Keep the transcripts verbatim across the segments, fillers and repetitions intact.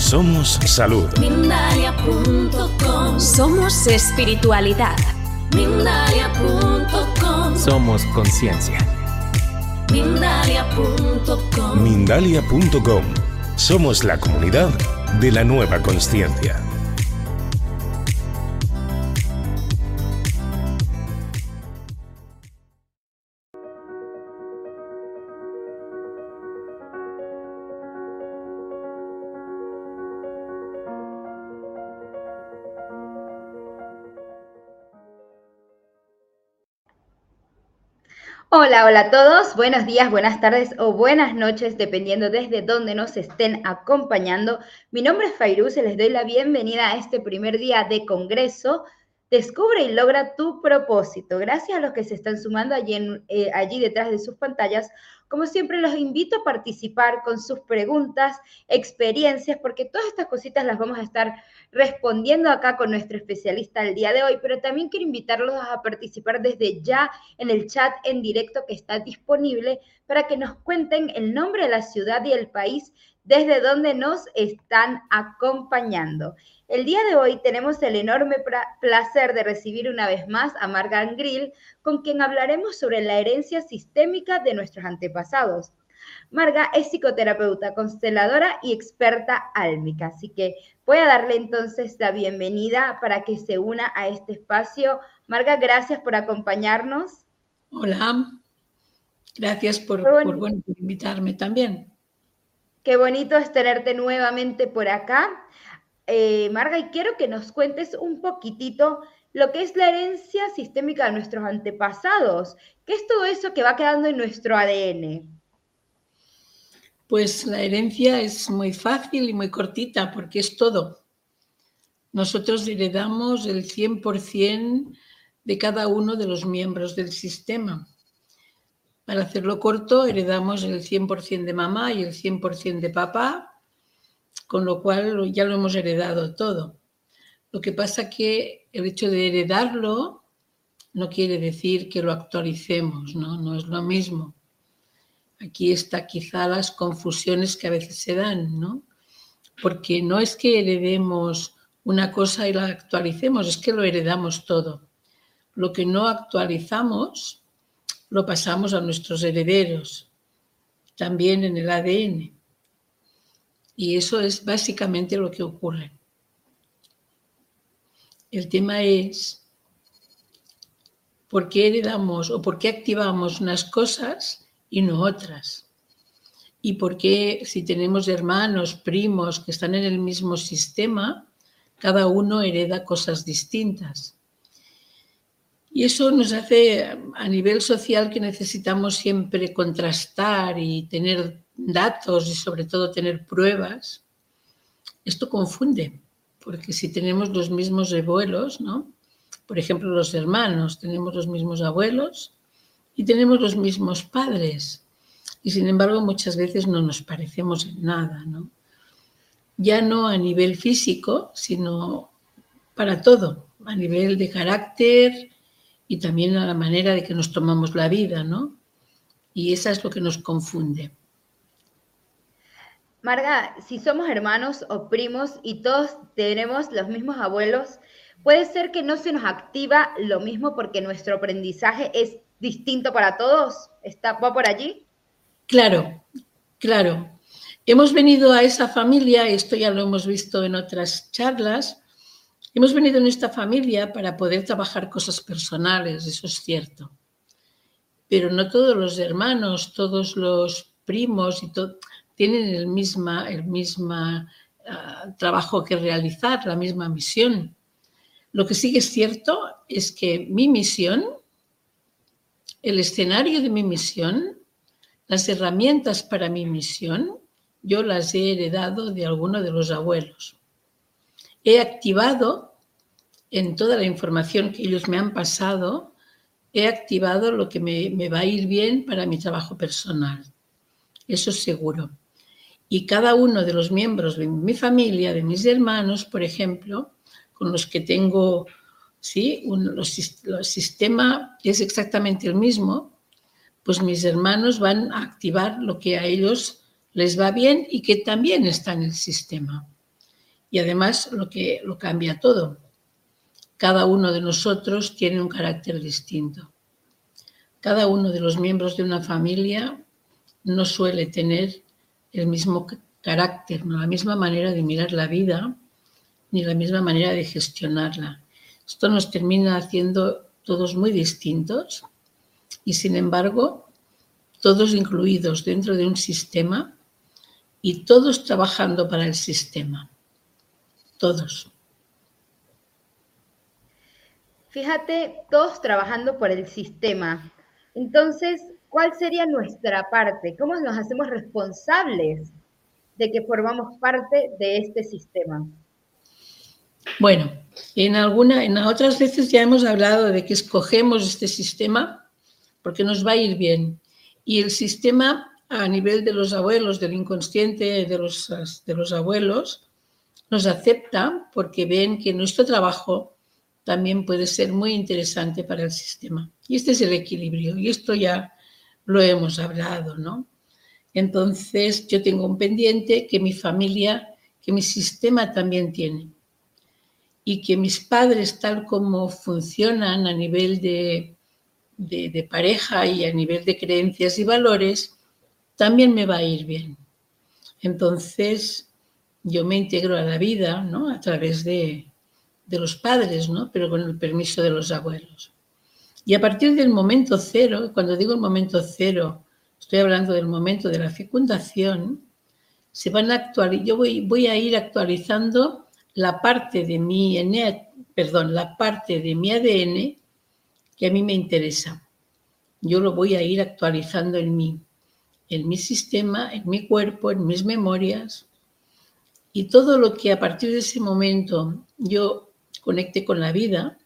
Somos salud. Mindalia punto com. Somos espiritualidad. Mindalia punto com. Somos conciencia. Mindalia punto com. Mindalia punto com. Somos la comunidad de la nueva consciencia. Hola, hola a todos, buenos días, buenas tardes o buenas noches, dependiendo desde dónde nos estén acompañando. Mi nombre es Fairuz y les doy la bienvenida a este primer día de Congreso. Descubre y logra tu propósito. Gracias a los que se están sumando allí, en, eh, allí detrás de sus pantallas. Como siempre, los invito a participar con sus preguntas, experiencias, porque todas estas cositas las vamos a estar respondiendo acá con nuestro especialista el día de hoy, pero también quiero invitarlos a participar desde ya en el chat en directo que está disponible para que nos cuenten el nombre de la ciudad y el país desde donde nos están acompañando. El día de hoy tenemos el enorme placer de recibir una vez más a Marga Angril, con quien hablaremos sobre la herencia sistémica de nuestros antepasados. Marga es psicoterapeuta, consteladora y experta álmica, así que voy a darle entonces la bienvenida para que se una a este espacio. Marga, gracias por acompañarnos. Hola, gracias por, por, bueno, por invitarme también. Qué bonito es tenerte nuevamente por acá. Eh, Marga, y quiero que nos cuentes un poquitito lo que es la herencia sistémica de nuestros antepasados. ¿Qué es todo eso que va quedando en nuestro A D N? Pues la herencia es muy fácil y muy cortita porque es todo. Nosotros heredamos el cien por ciento de cada uno de los miembros del sistema. Para hacerlo corto, heredamos el cien por ciento de mamá y el cien por ciento de papá, con lo cual ya lo hemos heredado todo. Lo que pasa que el hecho de heredarlo no quiere decir que lo actualicemos, ¿no? No es lo mismo. Aquí está quizá las confusiones que a veces se dan, ¿no? Porque no es que heredemos una cosa y la actualicemos, es que lo heredamos todo. Lo que no actualizamos lo pasamos a nuestros herederos, también en el A D N. Y eso es básicamente lo que ocurre. El tema es por qué heredamos o por qué activamos unas cosas y no otras. Y por qué si tenemos hermanos, primos que están en el mismo sistema, cada uno hereda cosas distintas. Y eso nos hace a nivel social que necesitamos siempre contrastar y tener datos y sobre todo tener pruebas. Esto confunde, porque si tenemos los mismos abuelos, ¿no? Por ejemplo, los hermanos, tenemos los mismos abuelos y tenemos los mismos padres. Y sin embargo, muchas veces no nos parecemos en nada, ¿no? Ya no a nivel físico, sino para todo, a nivel de carácter y también a la manera de que nos tomamos la vida, ¿no? Y eso es lo que nos confunde. Marga, si somos hermanos o primos y todos tenemos los mismos abuelos, ¿puede ser que no se nos activa lo mismo porque nuestro aprendizaje es distinto para todos? ¿Está, va por allí? Claro, claro. Hemos venido a esa familia, esto ya lo hemos visto en otras charlas, hemos venido en esta familia para poder trabajar cosas personales, eso es cierto. Pero no todos los hermanos, todos los primos y todo, tienen el mismo el misma, uh, trabajo que realizar, la misma misión. Lo que sí que es cierto es que mi misión, el escenario de mi misión, las herramientas para mi misión, yo las he heredado de alguno de los abuelos. He activado en toda la información que ellos me han pasado, he activado lo que me, me va a ir bien para mi trabajo personal. Eso es seguro. Y cada uno de los miembros de mi familia, de mis hermanos, por ejemplo, con los que tengo, sí, un los, los sistema es exactamente el mismo, pues mis hermanos van a activar lo que a ellos les va bien y que también está en el sistema. Y además lo que lo cambia todo. Cada uno de nosotros tiene un carácter distinto. Cada uno de los miembros de una familia no suele tener el mismo carácter, no la misma manera de mirar la vida, ni la misma manera de gestionarla. Esto nos termina haciendo todos muy distintos y, sin embargo, todos incluidos dentro de un sistema y todos trabajando para el sistema. Todos. Fíjate, todos trabajando por el sistema. Entonces, ¿cuál sería nuestra parte? ¿Cómo nos hacemos responsables de que formamos parte de este sistema? Bueno, en, alguna, en otras veces ya hemos hablado de que escogemos este sistema porque nos va a ir bien. Y el sistema, a nivel de los abuelos, del inconsciente de los, de los abuelos, nos acepta porque ven que nuestro trabajo también puede ser muy interesante para el sistema. Y este es el equilibrio, y esto ya lo hemos hablado, ¿no? Entonces, yo tengo un pendiente que mi familia, que mi sistema también tiene. Y que mis padres, tal como funcionan a nivel de, de, de pareja y a nivel de creencias y valores, también me va a ir bien. Entonces, yo me integro a la vida, ¿no? A través de, de los padres, ¿no? Pero con el permiso de los abuelos. Y a partir del momento cero, cuando digo el momento cero, estoy hablando del momento de la fecundación, se van a actualizar, yo voy, voy a ir actualizando la parte de mi perdón, la parte de mi A D N que a mí me interesa. Yo lo voy a ir actualizando en mí, en mi sistema, en mi cuerpo, en mis memorias. Y todo lo que a partir de ese momento yo conecte con la vida,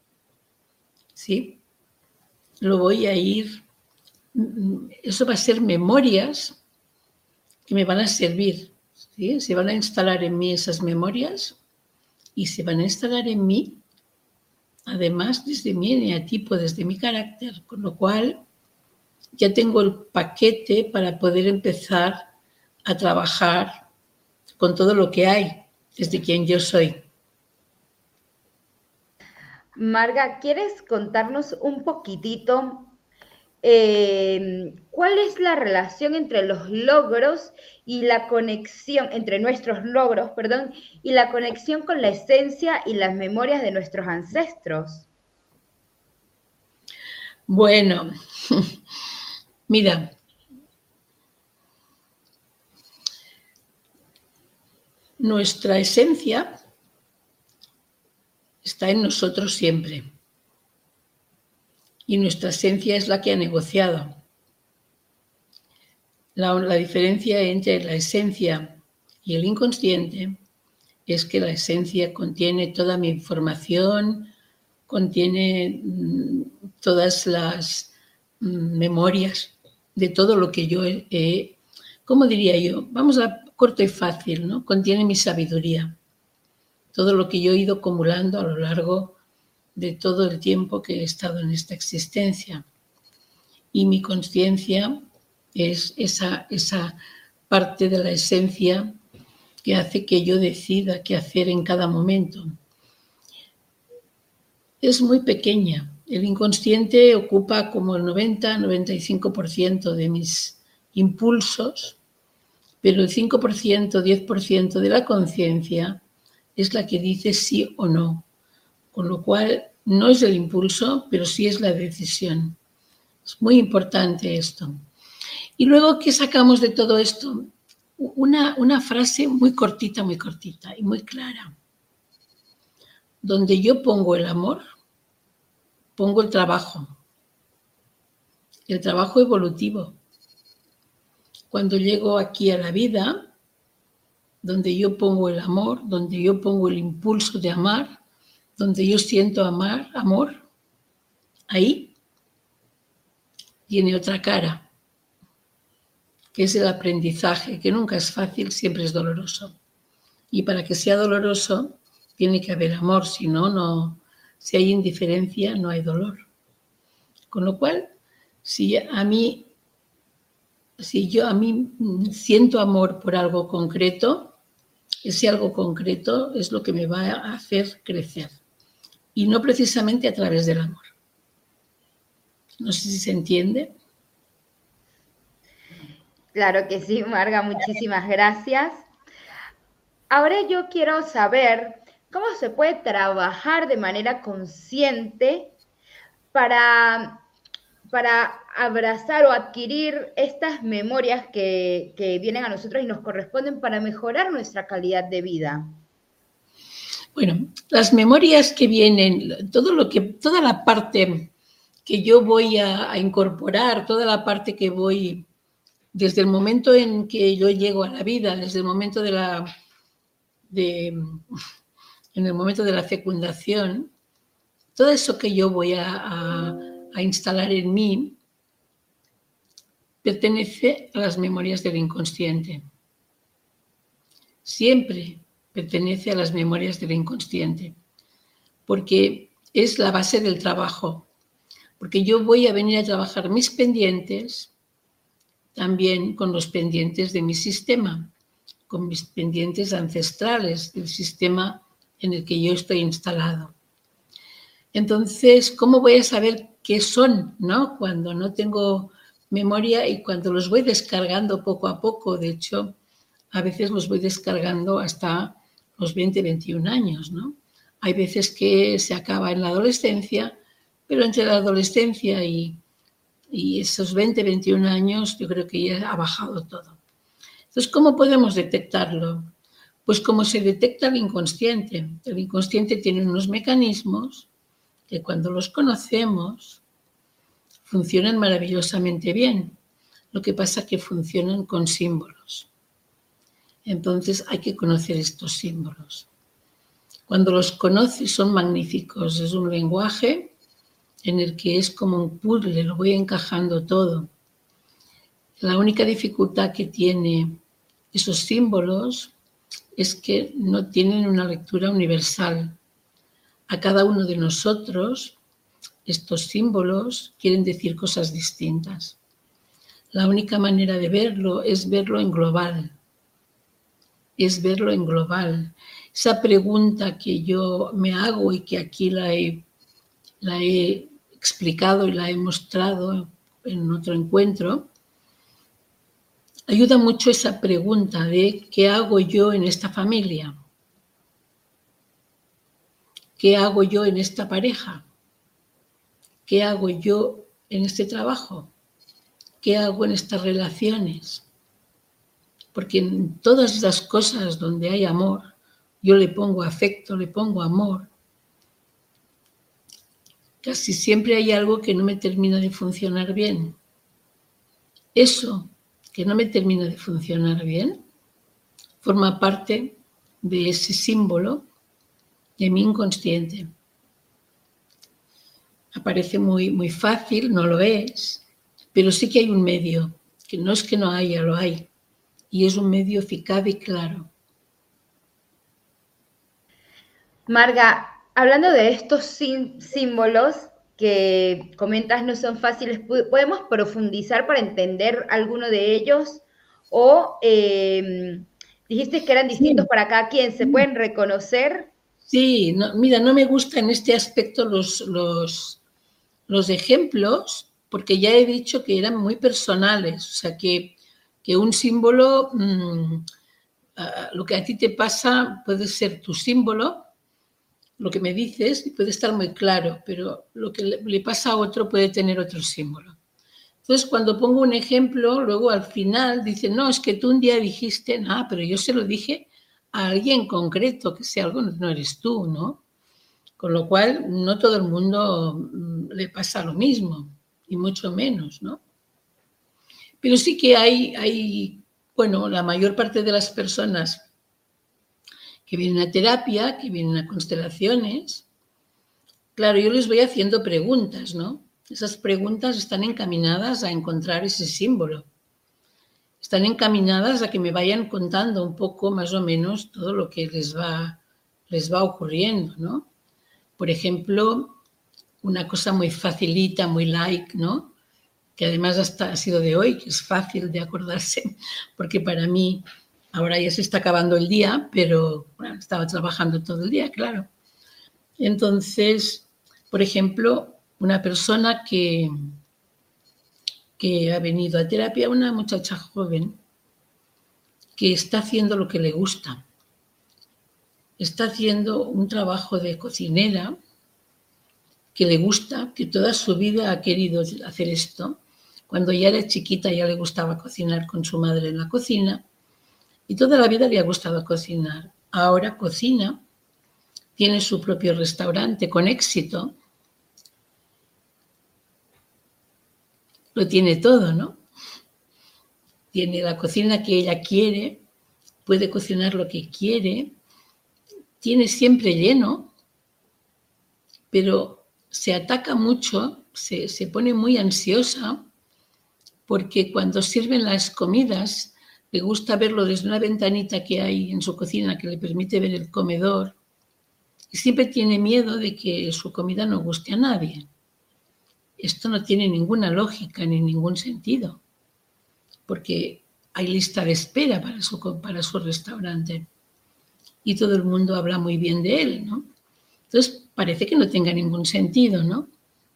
¿sí? Lo voy a ir, eso va a ser memorias que me van a servir, ¿sí? Se van a instalar en mí esas memorias y se van a instalar en mí, además desde mi eneatipo, desde mi carácter, con lo cual ya tengo el paquete para poder empezar a trabajar con todo lo que hay, desde quien yo soy. Marga, ¿quieres contarnos un poquitito eh, cuál es la relación entre los logros y la conexión, entre nuestros logros, perdón, y la conexión con la esencia y las memorias de nuestros ancestros? Bueno, mira, nuestra esencia está en nosotros siempre. Y nuestra esencia es la que ha negociado. La, la diferencia entre la esencia y el inconsciente es que la esencia contiene toda mi información, contiene mmm, todas las mmm, memorias de todo lo que yo he, he, ¿cómo diría yo? Vamos a corto y fácil, ¿no? Contiene mi sabiduría. Todo lo que yo he ido acumulando a lo largo de todo el tiempo que he estado en esta existencia. Y mi conciencia es esa, esa parte de la esencia que hace que yo decida qué hacer en cada momento. Es muy pequeña. El inconsciente ocupa como el noventa a noventa y cinco por ciento de mis impulsos, pero el cinco por ciento, diez por ciento de la conciencia es la que dice sí o no, con lo cual no es el impulso, pero sí es la decisión. Es muy importante esto. Y luego, ¿qué sacamos de todo esto? Una, una frase muy cortita, muy cortita y muy clara. Donde yo pongo el amor, pongo el trabajo. El trabajo evolutivo. Cuando llego aquí a la vida, donde yo pongo el amor, donde yo pongo el impulso de amar, donde yo siento amar, amor, ahí tiene otra cara, que es el aprendizaje, que nunca es fácil, siempre es doloroso. Y para que sea doloroso, tiene que haber amor, si no, no, si hay indiferencia, no hay dolor. Con lo cual, si a mí, si yo a mí siento amor por algo concreto, ese algo concreto es lo que me va a hacer crecer. Y no precisamente a través del amor. No sé si se entiende. Claro que sí, Marga, muchísimas gracias. Ahora yo quiero saber cómo se puede trabajar de manera consciente para, para abrazar o adquirir estas memorias que, que vienen a nosotros y nos corresponden para mejorar nuestra calidad de vida. Bueno, las memorias que vienen, todo lo que, toda la parte que yo voy a, a incorporar, toda la parte que voy, desde el momento en que yo llego a la vida, desde el momento de la, de, en el momento de la fecundación, todo eso que yo voy a, a, a instalar en mí pertenece a las memorias del inconsciente. Siempre pertenece a las memorias del inconsciente, porque es la base del trabajo, porque yo voy a venir a trabajar mis pendientes también con los pendientes de mi sistema, con mis pendientes ancestrales del sistema en el que yo estoy instalado. Entonces, ¿cómo voy a saber qué son, ¿no? Cuando no tengo memoria y cuando los voy descargando poco a poco? De hecho, a veces los voy descargando hasta los veinte, veintiún años, ¿no? Hay veces que se acaba en la adolescencia, pero entre la adolescencia y, y esos veinte, veintiún años yo creo que ya ha bajado todo. Entonces, ¿cómo podemos detectarlo? Pues como se detecta el inconsciente. El inconsciente tiene unos mecanismos que cuando los conocemos funcionan maravillosamente bien. Lo que pasa es que funcionan con símbolos. Entonces hay que conocer estos símbolos. Cuando los conoces son magníficos. Es un lenguaje en el que es como un puzzle, lo voy encajando todo. La única dificultad que tiene esos símbolos es que no tienen una lectura universal. A cada uno de nosotros estos símbolos quieren decir cosas distintas. La única manera de verlo es verlo en global. Es verlo en global. Esa pregunta que yo me hago y que aquí la he, la he explicado y la he mostrado en otro encuentro, ayuda mucho esa pregunta de ¿qué hago yo en esta familia? ¿Qué hago yo en esta pareja? ¿Qué hago yo en este trabajo? ¿Qué hago en estas relaciones? Porque en todas esas cosas donde hay amor, yo le pongo afecto, le pongo amor. Casi siempre hay algo que no me termina de funcionar bien. Eso que no me termina de funcionar bien forma parte de ese símbolo de mi inconsciente. Aparece muy, muy fácil, no lo es, pero sí que hay un medio, que no es que no haya, lo hay. Y es un medio eficaz y claro. Marga, hablando de estos sim- símbolos que comentas no son fáciles, ¿podemos profundizar para entender alguno de ellos? O eh, dijiste que eran distintos sí. para cada quien, ¿se pueden reconocer? Sí, no, mira, no me gustan en este aspecto los, los, los ejemplos, porque ya he dicho que eran muy personales, o sea que que un símbolo, mmm, uh, lo que a ti te pasa puede ser tu símbolo, lo que me dices, y puede estar muy claro, pero lo que le, le pasa a otro puede tener otro símbolo. Entonces, cuando pongo un ejemplo, luego al final dicen, no, es que tú un día dijiste, ah, pero yo se lo dije a alguien concreto, que ese algo no eres tú, ¿no? Con lo cual, no todo el mundo mmm, le pasa lo mismo, y mucho menos, ¿no? Pero sí que hay, hay, bueno, la mayor parte de las personas que vienen a terapia, que vienen a constelaciones, claro, yo les voy haciendo preguntas, ¿no? Esas preguntas están encaminadas a encontrar ese símbolo. Están encaminadas a que me vayan contando un poco más o menos todo lo que les va, les va ocurriendo, ¿no? Por ejemplo, una cosa muy facilita, muy like, ¿no? Que además hasta ha sido de hoy, que es fácil de acordarse, porque para mí Ahora ya se está acabando el día, pero bueno, estaba trabajando todo el día, claro. Entonces, por ejemplo, una persona que, que ha venido a terapia, una muchacha joven, que está haciendo lo que le gusta. Está haciendo un trabajo de cocinera que le gusta, que toda su vida ha querido hacer esto. Cuando ya era chiquita ya le gustaba cocinar con su madre en la cocina y toda la vida le ha gustado cocinar. Ahora cocina, tiene su propio restaurante con éxito. Lo tiene todo, ¿no? Tiene la cocina que ella quiere, puede cocinar lo que quiere, tiene siempre lleno, pero se ataca mucho, se, se pone muy ansiosa porque cuando sirven las comidas le gusta verlo desde una ventanita que hay en su cocina que le permite ver el comedor y siempre tiene miedo de que su comida no guste a nadie. Esto no tiene ninguna lógica ni ningún sentido, porque hay lista de espera para su, para su restaurante y todo el mundo habla muy bien de él, ¿no? Entonces parece que no tenga ningún sentido, ¿no?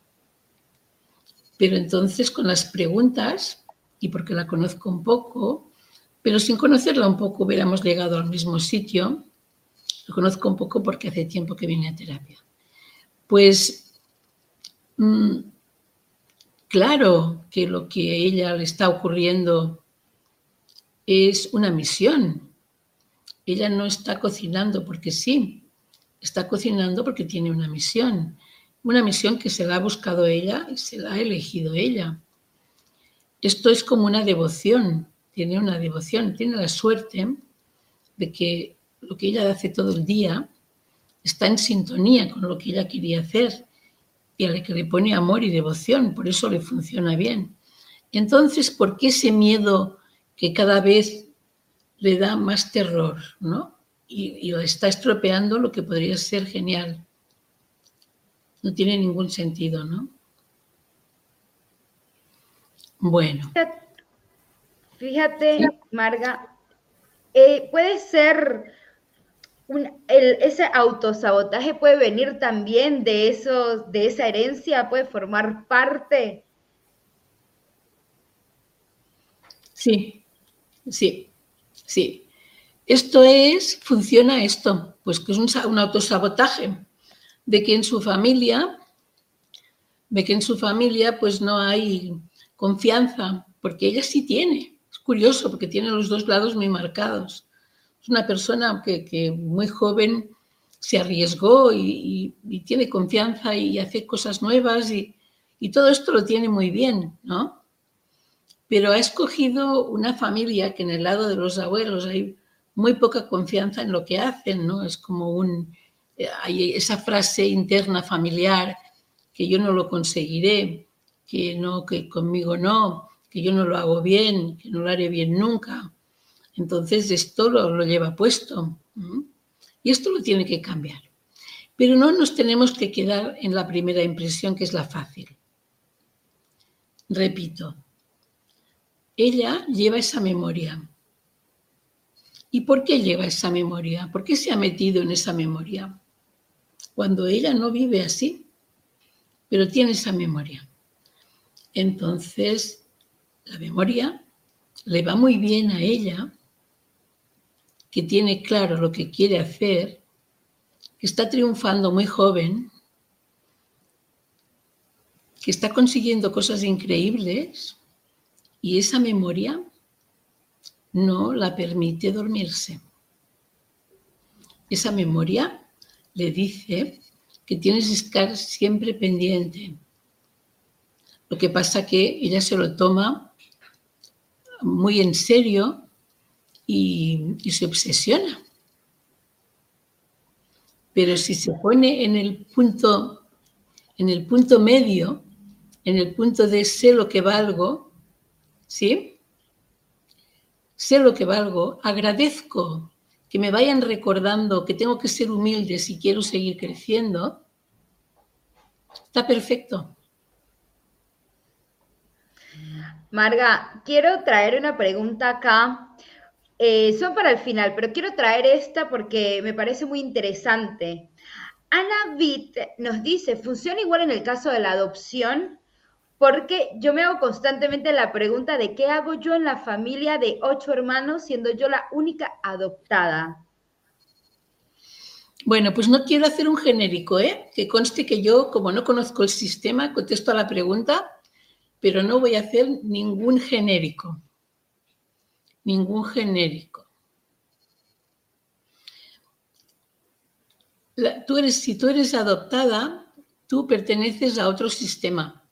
Pero entonces con las preguntas, y porque la conozco un poco, pero sin conocerla un poco hubiéramos llegado al mismo sitio, la conozco un poco porque hace tiempo que vine a terapia. Pues mmm, claro que lo que a ella le está ocurriendo es una misión. Ella no está cocinando porque sí, está cocinando porque tiene una misión. Una misión que se la ha buscado ella y se la ha elegido ella. Esto es como una devoción, tiene una devoción, tiene la suerte de que lo que ella hace todo el día está en sintonía con lo que ella quería hacer y a la que le pone amor y devoción, por eso le funciona bien. Entonces, ¿por qué ese miedo que cada vez le da más terror, ¿no? Y, y está estropeando lo que podría ser genial? No tiene ningún sentido, ¿no? Bueno. Fíjate, Marga, eh, puede ser, un, el, ese autosabotaje puede venir también de, esos, de esa herencia, puede formar parte. Sí, sí, sí. Esto es, funciona esto, pues que es un, un autosabotaje. De que en su familia, de que en su familia pues no hay confianza, porque ella sí tiene. Es curioso porque tiene los dos lados muy marcados. Es una persona que, que muy joven se arriesgó y, y, y tiene confianza y hace cosas nuevas y, y todo esto lo tiene muy bien, ¿no? Pero ha escogido una familia que en el lado de los abuelos hay muy poca confianza en lo que hacen, ¿no? Es como un... Hay esa frase interna familiar que yo no lo conseguiré, que no, que conmigo no, que yo no lo hago bien, que no lo haré bien nunca. Entonces esto lo, lo lleva puesto. ¿Mm? Y esto lo tiene que cambiar. Pero no nos tenemos que quedar en la primera impresión, que es la fácil. Repito, ella lleva esa memoria. ¿Y por qué lleva esa memoria? ¿Por qué se ha metido en esa memoria? Cuando ella no vive así, pero tiene esa memoria. Entonces, la memoria le va muy bien a ella, que tiene claro lo que quiere hacer, que está triunfando muy joven, que está consiguiendo cosas increíbles y esa memoria no la permite dormirse. Esa memoria le dice que tienes que estar siempre pendiente. Lo que pasa que ella se lo toma muy en serio y, y se obsesiona. Pero si se pone en el punto, en el punto medio, en el punto de sé lo que valgo, ¿sí? Sé lo que valgo, agradezco que me vayan recordando que tengo que ser humilde si quiero seguir creciendo, está perfecto. Marga, quiero traer una pregunta acá, Eh, son para el final, pero quiero traer esta porque me parece muy interesante. Ana Witt nos dice, ¿funciona igual en el caso de la adopción? Porque yo me hago constantemente la pregunta de qué hago yo en la familia de ocho hermanos siendo yo la única adoptada. Bueno, pues no quiero hacer un genérico, ¿eh? Que conste que yo, como no conozco el sistema, contesto a la pregunta, pero no voy a hacer ningún genérico. Ningún genérico. La, tú eres, si tú eres adoptada, tú perteneces a otro sistema.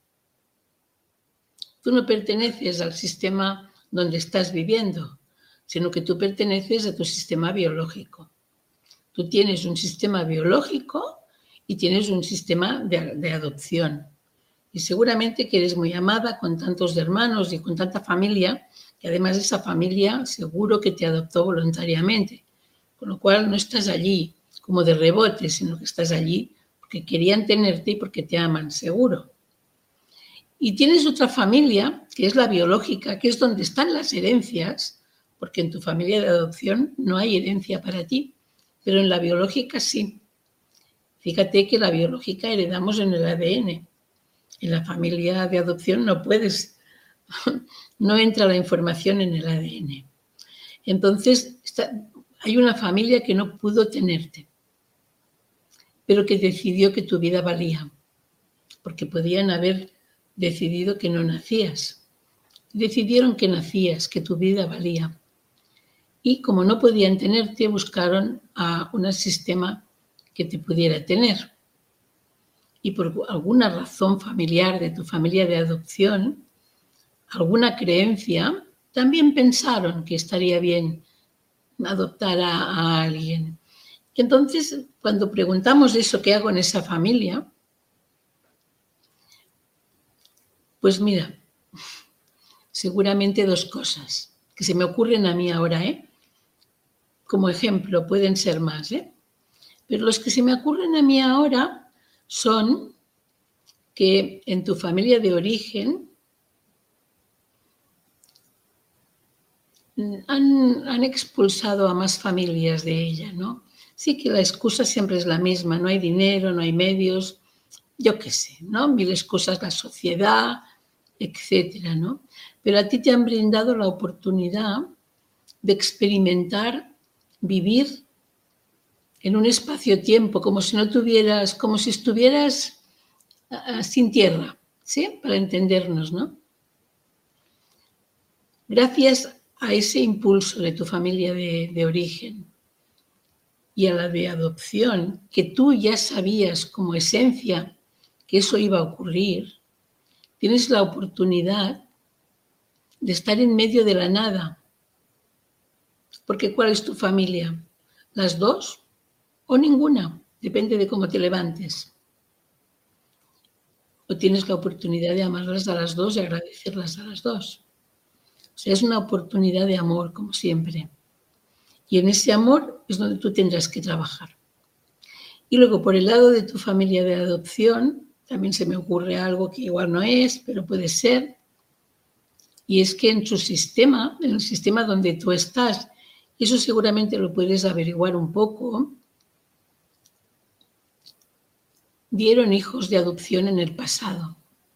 Tú no perteneces al sistema donde estás viviendo, sino que tú perteneces a tu sistema biológico. Tú tienes un sistema biológico y tienes un sistema de, de adopción. Y seguramente que eres muy amada con tantos hermanos y con tanta familia, y además esa familia seguro que te adoptó voluntariamente. Con lo cual no estás allí como de rebote, sino que estás allí porque querían tenerte y porque te aman, seguro. Y tienes otra familia, que es la biológica, que es donde están las herencias, porque en tu familia de adopción no hay herencia para ti, pero en la biológica sí. Fíjate que la biológica heredamos en el A D N. En la familia de adopción no puedes, no entra la información en el A D N. Entonces, está, hay una familia que no pudo tenerte, pero que decidió que tu vida valía, porque podían haber decidido que no nacías. Decidieron que nacías, que tu vida valía. Y como no podían tenerte, buscaron a un sistema que te pudiera tener. Y por alguna razón familiar de tu familia de adopción, alguna creencia, también pensaron que estaría bien adoptar a, a alguien. Y entonces, cuando preguntamos eso, ¿qué hago en esa familia? Pues mira, seguramente dos cosas que se me ocurren a mí ahora, ¿eh? Como ejemplo, pueden ser más, ¿eh? Pero los que se me ocurren a mí ahora son que en tu familia de origen han, han expulsado a más familias de ella, ¿no? Sí que la excusa siempre es la misma, no hay dinero, no hay medios, yo qué sé, ¿no? Mil excusas, la sociedad, etcétera, ¿no? Pero a ti te han brindado la oportunidad de experimentar, vivir en un espacio-tiempo, como si no tuvieras, como si estuvieras uh, sin tierra, ¿sí? Para entendernos, ¿no? Gracias a ese impulso de tu familia de, de origen y a la de adopción, que tú ya sabías como esencia que eso iba a ocurrir, tienes la oportunidad de estar en medio de la nada. Porque ¿cuál es tu familia? ¿Las dos o ninguna? Depende de cómo te levantes. O tienes la oportunidad de amarlas a las dos y agradecerlas a las dos. O sea, es una oportunidad de amor, como siempre. Y en ese amor es donde tú tendrás que trabajar. Y luego, por el lado de tu familia de adopción, también se me ocurre algo que igual no es, pero puede ser. Y es que en su sistema, en el sistema donde tú estás, eso seguramente lo puedes averiguar un poco, dieron hijos de adopción en el pasado.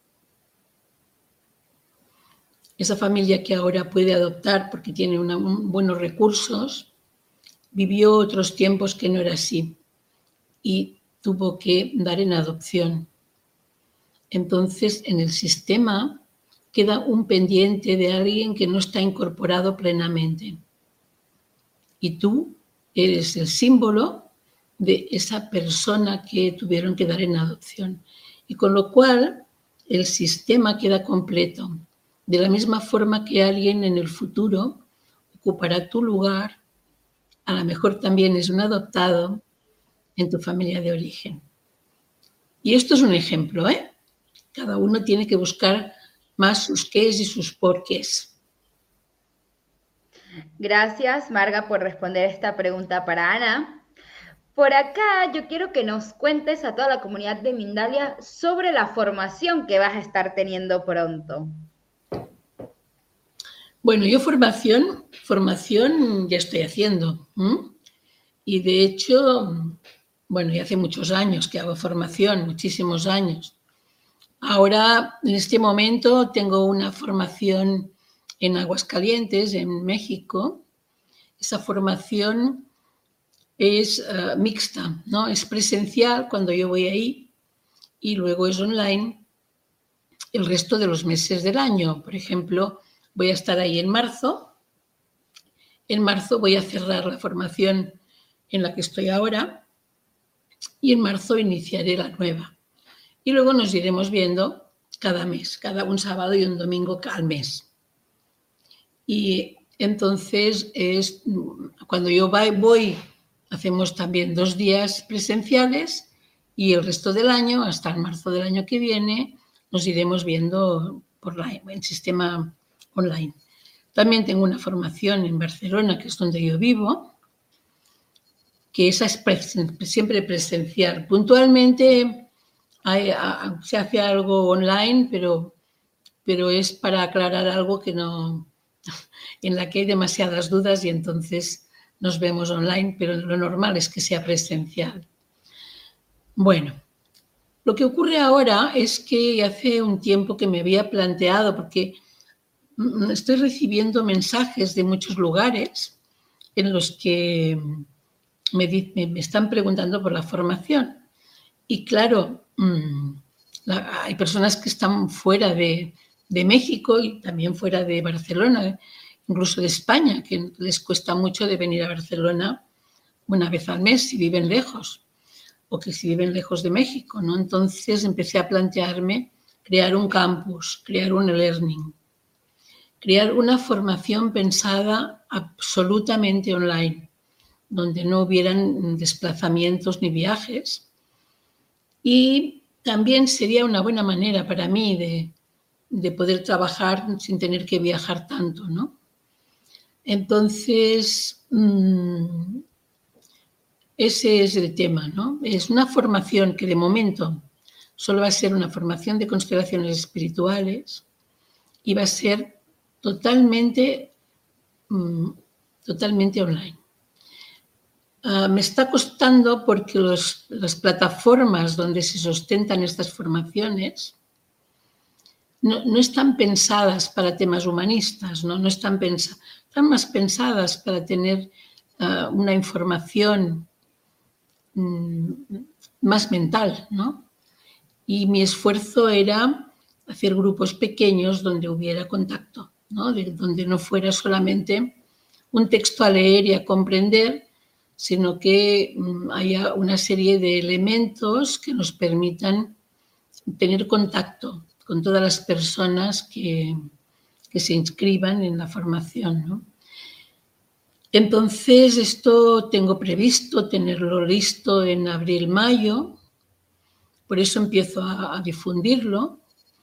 Esa familia que ahora puede adoptar porque tiene una, un, buenos recursos, vivió otros tiempos que no era así y tuvo que dar en adopción. Entonces, en el sistema queda un pendiente de alguien que no está incorporado plenamente. Y tú eres el símbolo de esa persona que tuvieron que dar en adopción. Y con lo cual, el sistema queda completo. De la misma forma que alguien en el futuro ocupará tu lugar, a lo mejor también es un adoptado en tu familia de origen. Y esto es un ejemplo, ¿eh? Cada uno tiene que buscar más sus qués y sus porqués. Gracias, Marga, por responder esta pregunta para Ana. Por acá yo quiero que nos cuentes a toda la comunidad de Mindalia sobre la formación que vas a estar teniendo pronto. Bueno, yo formación, formación ya estoy haciendo. ¿eh? Y de hecho, bueno, ya hace muchos años que hago formación, muchísimos años. Ahora, en este momento, tengo una formación en Aguascalientes, en México. Esa formación es uh, mixta, ¿no? Es presencial cuando yo voy ahí y luego es online el resto de los meses del año. Por ejemplo, voy a estar ahí en marzo. En marzo voy a cerrar la formación en la que estoy ahora y en marzo iniciaré la nueva. Y luego nos iremos viendo cada mes, cada un sábado y un domingo al mes. Y entonces, es, cuando yo voy, hacemos también dos días presenciales y el resto del año, hasta el marzo del año que viene, nos iremos viendo por la, en sistema online. También tengo una formación en Barcelona, que es donde yo vivo, que esa es presen, siempre presencial. Puntualmente hay, se hace algo online, pero, pero es para aclarar algo que no, en la que hay demasiadas dudas y entonces nos vemos online, pero lo normal es que sea presencial. Bueno, lo que ocurre ahora es que hace un tiempo que me había planteado, porque estoy recibiendo mensajes de muchos lugares en los que me, me están preguntando por la formación. Y claro, la, hay personas que están fuera de, de México y también fuera de Barcelona, incluso de España, que les cuesta mucho de venir a Barcelona una vez al mes si viven lejos, o que si viven lejos de México, ¿no? Entonces empecé a plantearme crear un campus, crear un e-learning, crear una formación pensada absolutamente online, donde no hubieran desplazamientos ni viajes. Y también sería una buena manera para mí de, de poder trabajar sin tener que viajar tanto, ¿no? Entonces, mmm, ese es el tema, ¿no? Es una formación que de momento solo va a ser una formación de constelaciones espirituales y va a ser totalmente, mmm, totalmente online. Uh, me está costando porque los, las plataformas donde se sustentan estas formaciones no, no están pensadas para temas humanistas, no, no están, pensa, están más pensadas para tener uh, una información um, más mental, ¿no? Y mi esfuerzo era hacer grupos pequeños donde hubiera contacto, ¿no? De, donde no fuera solamente un texto a leer y a comprender, sino que haya una serie de elementos que nos permitan tener contacto con todas las personas que, que se inscriban en la formación, ¿no? Entonces, esto tengo previsto tenerlo listo en abril-mayo, por eso empiezo a, a difundirlo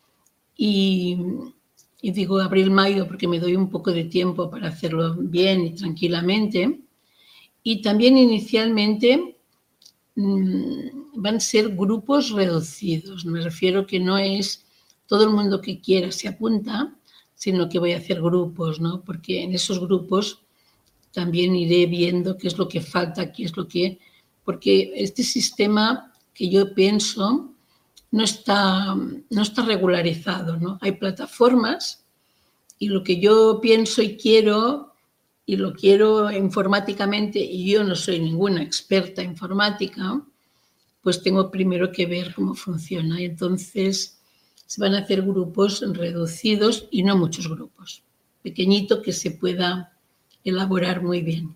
y, y digo abril-mayo porque me doy un poco de tiempo para hacerlo bien y tranquilamente. Y también inicialmente mmm, van a ser grupos reducidos. Me refiero que no es todo el mundo que quiera se apunta, sino que voy a hacer grupos, ¿no? Porque en esos grupos también iré viendo qué es lo que falta, qué es lo que... Porque este sistema que yo pienso no está, no está regularizado, ¿no? Hay plataformas y lo que yo pienso y quiero... y lo quiero informáticamente y yo no soy ninguna experta informática, pues tengo primero que ver cómo funciona. Y entonces se van a hacer grupos reducidos y no muchos grupos, pequeñito que se pueda elaborar muy bien.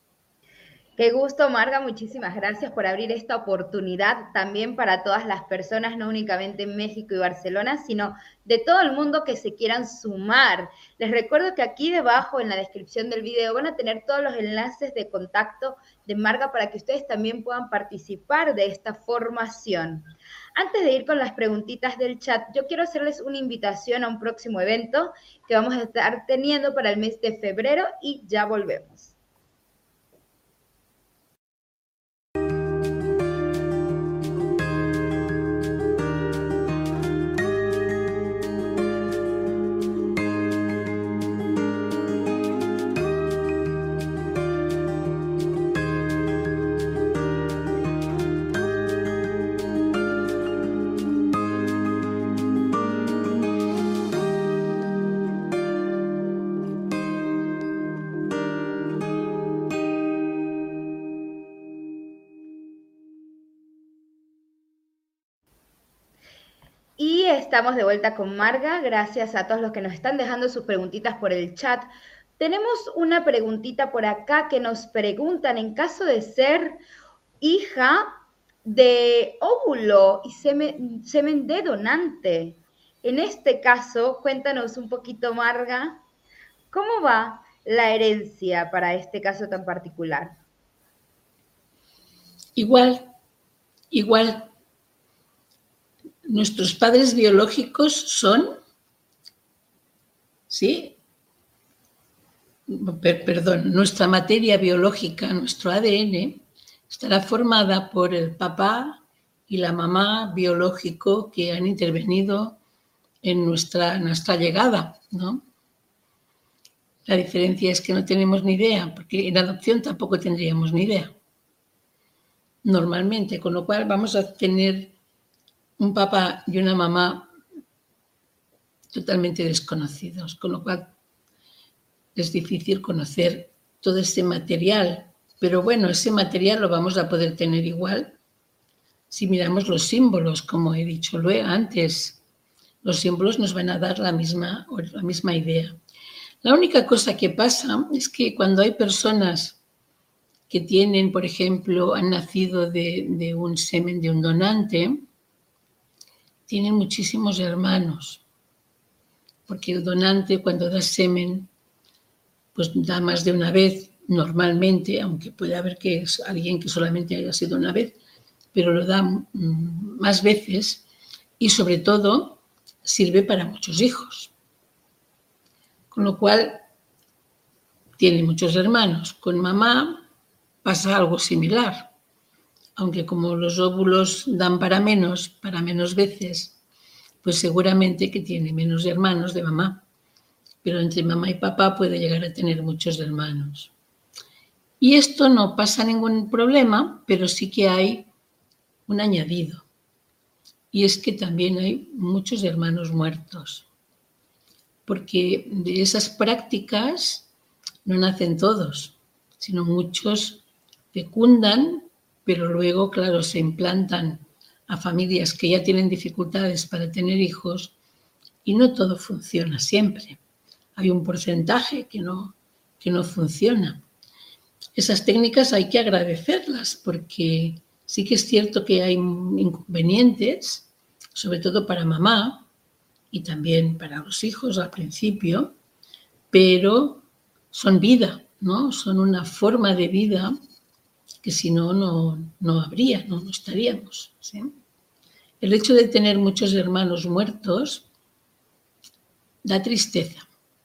Qué gusto, Marga, muchísimas gracias por abrir esta oportunidad también para todas las personas, no únicamente en México y Barcelona, sino de todo el mundo que se quieran sumar. Les recuerdo que aquí debajo en la descripción del video van a tener todos los enlaces de contacto de Marga para que ustedes también puedan participar de esta formación. Antes de ir con las preguntitas del chat, yo quiero hacerles una invitación a un próximo evento que vamos a estar teniendo para el mes de febrero y ya volvemos. estamos de vuelta con Marga. Gracias a todos los que nos están dejando sus preguntitas por el chat. Tenemos una preguntita por acá que nos preguntan, en caso de ser hija de óvulo y semen, semen de donante. En este caso, cuéntanos un poquito, Marga, ¿cómo va la herencia para este caso tan particular? Igual, igual. Nuestros padres biológicos son, ¿sí? Per- perdón, nuestra materia biológica, nuestro A D N, estará formada por el papá y la mamá biológico que han intervenido en nuestra, nuestra llegada, ¿no? La diferencia es que no tenemos ni idea, porque en adopción tampoco tendríamos ni idea, normalmente, con lo cual vamos a tener un papá y una mamá totalmente desconocidos, con lo cual es difícil conocer todo ese material. Pero bueno, ese material lo vamos a poder tener igual si miramos los símbolos, como he dicho luego antes. Los símbolos nos van a dar la misma, la misma idea. La única cosa que pasa es que cuando hay personas que tienen, por ejemplo, han nacido de, de un semen de un donante, tienen muchísimos hermanos, porque el donante cuando da semen, pues da más de una vez normalmente, aunque puede haber que es alguien que solamente haya sido una vez, pero lo da más veces y sobre todo sirve para muchos hijos. Con lo cual tiene muchos hermanos. Con mamá pasa algo similar. Aunque como los óvulos dan para menos, para menos veces, pues seguramente que tiene menos hermanos de mamá. Pero entre mamá y papá puede llegar a tener muchos hermanos. Y esto no pasa ningún problema, pero sí que hay un añadido. Y es que también hay muchos hermanos muertos. Porque de esas prácticas no nacen todos, sino muchos fecundan, pero luego, claro, se implantan a familias que ya tienen dificultades para tener hijos y no todo funciona siempre. Hay un porcentaje que no, que no funciona. Esas técnicas hay que agradecerlas porque sí que es cierto que hay inconvenientes, sobre todo para mamá y también para los hijos al principio, pero son vida, ¿no? Son una forma de vida que si no, no, no habría, no, no estaríamos, ¿sí? El hecho de tener muchos hermanos muertos da tristeza.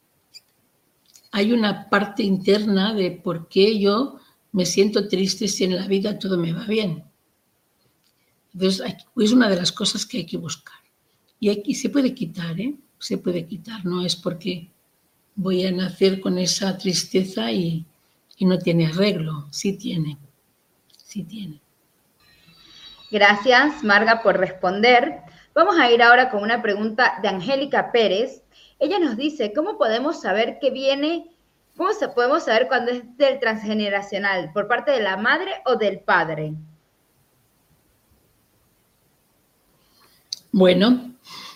Hay una parte interna de por qué yo me siento triste si en la vida todo me va bien. Entonces, es una de las cosas que hay que buscar. Y aquí se puede quitar, ¿eh? Se puede quitar, no es porque voy a nacer con esa tristeza y, y no tiene arreglo, sí tiene. Sí tiene. Gracias, Marga, por responder. Vamos a ir ahora con una pregunta de Angélica Pérez. Ella nos dice, ¿cómo podemos saber qué viene, cómo se, podemos saber cuándo es del transgeneracional? ¿Por parte de la madre o del padre? Bueno,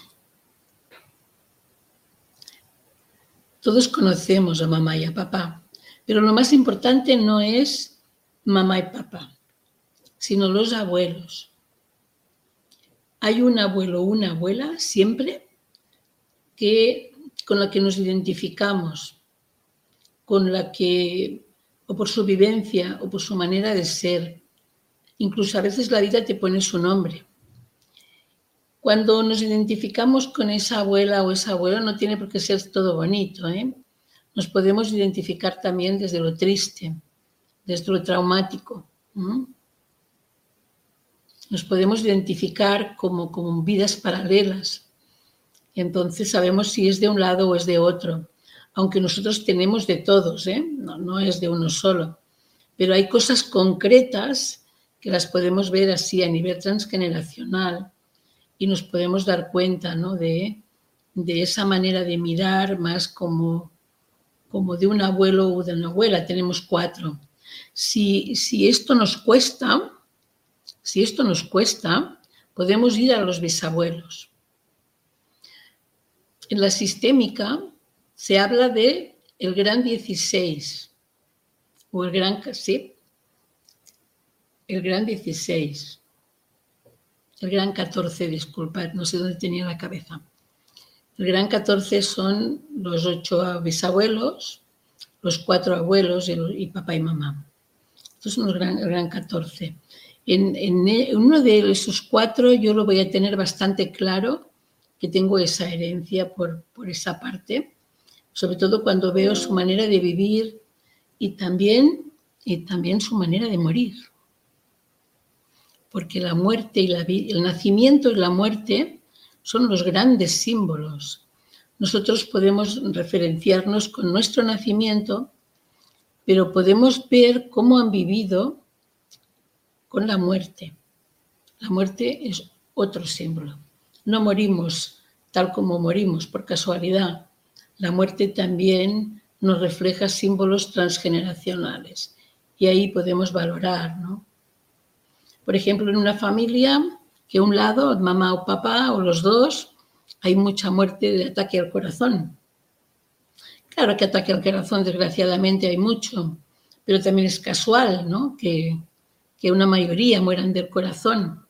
todos conocemos a mamá y a papá, pero lo más importante no es mamá y papá, sino los abuelos. Hay un abuelo o una abuela siempre que, con la que nos identificamos, con la que, o por su vivencia, o por su manera de ser. Incluso a veces la vida te pone su nombre. Cuando nos identificamos con esa abuela o ese abuelo no tiene por qué ser todo bonito, ¿eh? Nos podemos identificar también desde lo triste, desde lo traumático. ¿Mm? Nos podemos identificar como, como vidas paralelas. Entonces sabemos si es de un lado o es de otro. Aunque nosotros tenemos de todos, ¿eh? No, no es de uno solo. Pero hay cosas concretas que las podemos ver así a nivel transgeneracional y nos podemos dar cuenta, ¿no? de, de esa manera de mirar más como, como de un abuelo o de una abuela. Tenemos cuatro. Si, si esto nos cuesta... Si esto nos cuesta, podemos ir a los bisabuelos. en la sistémica se habla de el gran dieciséis, o el gran, sí, el gran dieciséis, el gran catorce, disculpad, no sé dónde tenía la cabeza. El gran catorce son los ocho bisabuelos, los cuatro abuelos y, y papá y mamá. Estos son los gran, el gran catorce. En, en uno de esos cuatro yo lo voy a tener bastante claro que tengo esa herencia por, por esa parte, sobre todo cuando veo su manera de vivir y también, y también su manera de morir. Porque la muerte y la, el nacimiento y la muerte son los grandes símbolos. Nosotros podemos referenciarnos con nuestro nacimiento, pero podemos ver cómo han vivido con la muerte. La muerte es otro símbolo. No morimos tal como morimos por casualidad. La muerte también nos refleja símbolos transgeneracionales y ahí podemos valorar, ¿no? Por ejemplo, en una familia que a un lado, mamá o papá o los dos, hay mucha muerte de ataque al corazón. Claro que ataque al corazón, desgraciadamente, hay mucho, pero también es casual, ¿no? Que, que una mayoría mueran del corazón.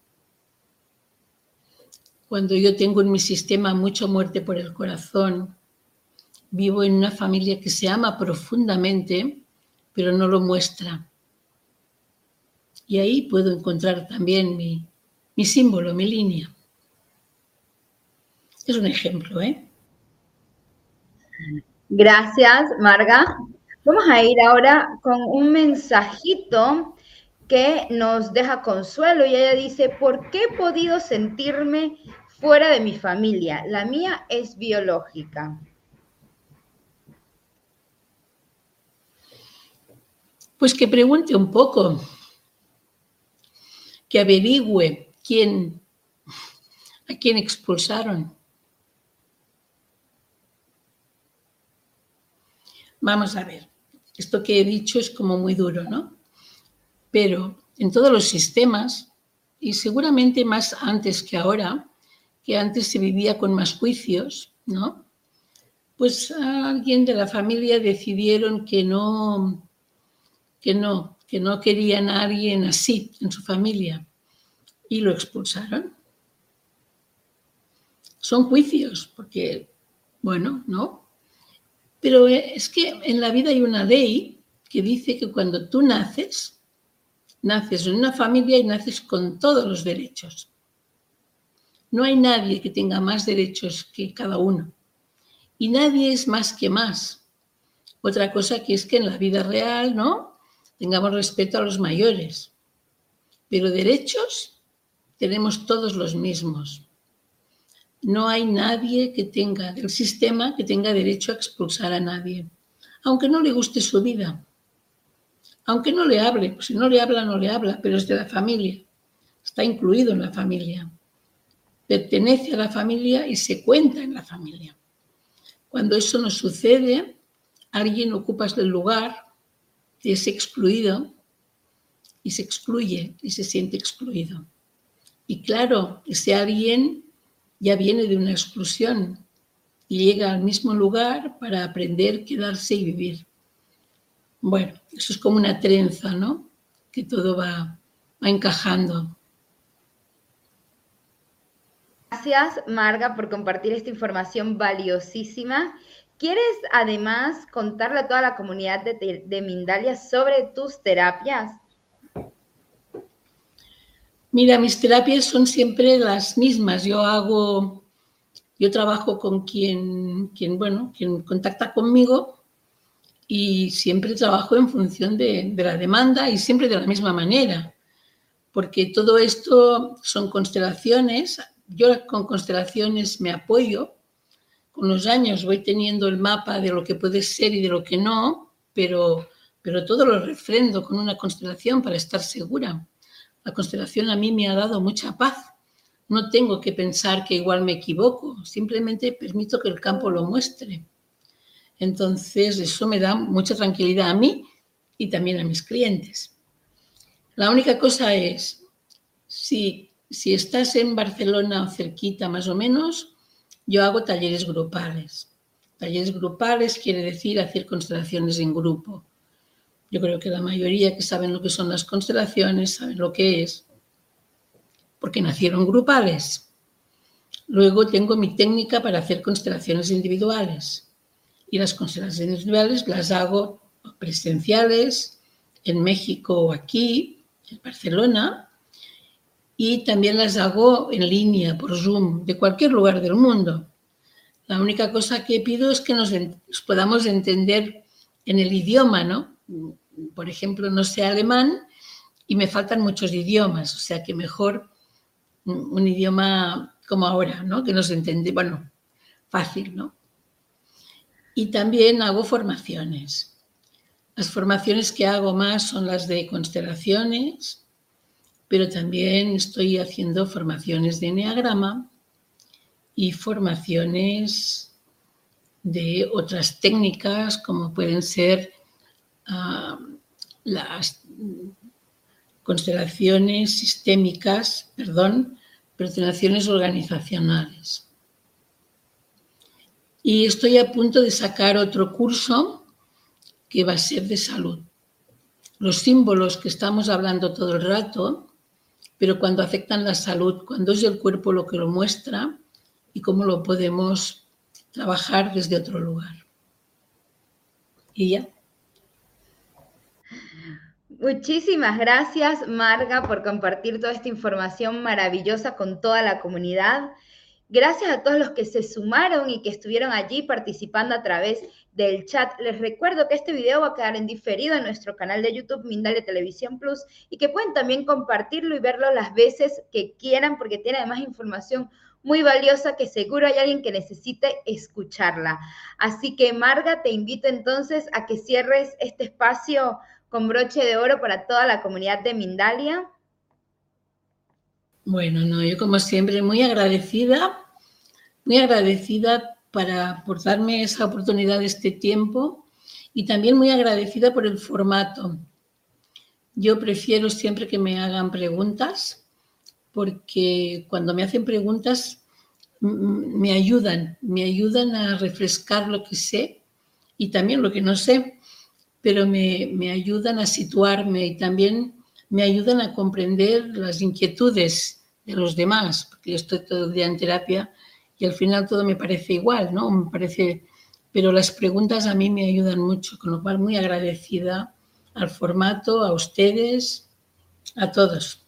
Cuando yo tengo en mi sistema mucha muerte por el corazón, vivo en una familia que se ama profundamente, pero no lo muestra. Y ahí puedo encontrar también mi, mi símbolo, mi línea. Es un ejemplo, ¿eh? Gracias, Marga. Vamos a ir ahora con un mensajito que nos deja Consuelo y ella dice, ¿por qué he podido sentirme fuera de mi familia? La mía es biológica. Pues que pregunte un poco, que averigüe quién, a quién expulsaron. Vamos a ver, esto que he dicho es como muy duro, ¿no? Pero en todos los sistemas, y seguramente más antes que ahora, que antes se vivía con más juicios, ¿no? Pues alguien de la familia decidieron que no, que no, que no querían a alguien así en su familia y lo expulsaron. Son juicios, porque, bueno, ¿no? Pero es que en la vida hay una ley que dice que cuando tú naces, naces en una familia y naces con todos los derechos. No hay nadie que tenga más derechos que cada uno. Y nadie es más que más. Otra cosa que es que en la vida real, ¿no?, tengamos respeto a los mayores. Pero derechos tenemos todos los mismos. No hay nadie que tenga, del sistema, que tenga derecho a expulsar a nadie. Aunque no le guste su vida. Aunque no le hable. Pues si no le habla, no le habla, pero es de la familia. Está incluido en la familia. Pertenece a la familia y se cuenta en la familia. Cuando eso no sucede, alguien ocupa el lugar, es excluido y se excluye y se siente excluido. Y claro, ese alguien ya viene de una exclusión y llega al mismo lugar para aprender, quedarse y vivir. Bueno, eso es como una trenza, ¿no? Que todo va, va encajando. Gracias, Marga, por compartir esta información valiosísima. ¿Quieres además contarle a toda la comunidad de, de Mindalia sobre tus terapias? Mira, mis terapias son siempre las mismas. Yo hago, yo trabajo con quien, quien, bueno, quien contacta conmigo y siempre trabajo en función de, de la demanda y siempre de la misma manera, porque todo esto son constelaciones. Yo con constelaciones me apoyo. Con los años voy teniendo el mapa de lo que puede ser y de lo que no, pero, pero todo lo refrendo con una constelación para estar segura. La constelación a mí me ha dado mucha paz. No tengo que pensar que igual me equivoco, simplemente permito que el campo lo muestre. Entonces, eso me da mucha tranquilidad a mí y también a mis clientes. La única cosa es, si, si estás en Barcelona o cerquita más o menos, yo hago talleres grupales. Talleres grupales quiere decir hacer constelaciones en grupo. Yo creo que la mayoría que saben lo que son las constelaciones saben lo que es, porque nacieron grupales. Luego tengo mi técnica para hacer constelaciones individuales. Y las constelaciones individuales las hago presenciales en México o aquí, en Barcelona, y también las hago en línea, por Zoom, de cualquier lugar del mundo. La única cosa que pido es que nos, nos podamos entender en el idioma, ¿no? Por ejemplo, no sé alemán y me faltan muchos idiomas, o sea que mejor un idioma como ahora, ¿no? Que nos entiende, bueno, fácil, ¿no? Y también hago formaciones. Las formaciones que hago más son las de constelaciones, pero también estoy haciendo formaciones de eneagrama y formaciones de otras técnicas como pueden ser uh, las constelaciones sistémicas, perdón, constelaciones organizacionales. Y estoy a punto de sacar otro curso que va a ser de salud. Los símbolos que estamos hablando todo el rato, pero cuando afectan la salud, cuando es el cuerpo lo que lo muestra y cómo lo podemos trabajar desde otro lugar. Y ya. Muchísimas gracias, Marga, por compartir toda esta información maravillosa con toda la comunidad. Gracias a todos los que se sumaron y que estuvieron allí participando a través del chat. Les recuerdo que este video va a quedar en diferido en nuestro canal de YouTube Mindalia Televisión Plus y que pueden también compartirlo y verlo las veces que quieran porque tiene además información muy valiosa que seguro hay alguien que necesite escucharla. Así que, Marga, te invito entonces a que cierres este espacio con broche de oro para toda la comunidad de Mindalia. Bueno, no, yo como siempre muy agradecida, muy agradecida para, por darme esa oportunidad de este tiempo y también muy agradecida por el formato. Yo prefiero siempre que me hagan preguntas porque cuando me hacen preguntas me ayudan, me ayudan a refrescar lo que sé y también lo que no sé, pero me, me ayudan a situarme y también me ayudan a comprender las inquietudes de los demás, porque yo estoy todo el día en terapia y al final todo me parece igual, ¿no? Me parece, pero las preguntas a mí me ayudan mucho, con lo cual muy agradecida al formato, a ustedes, a todos.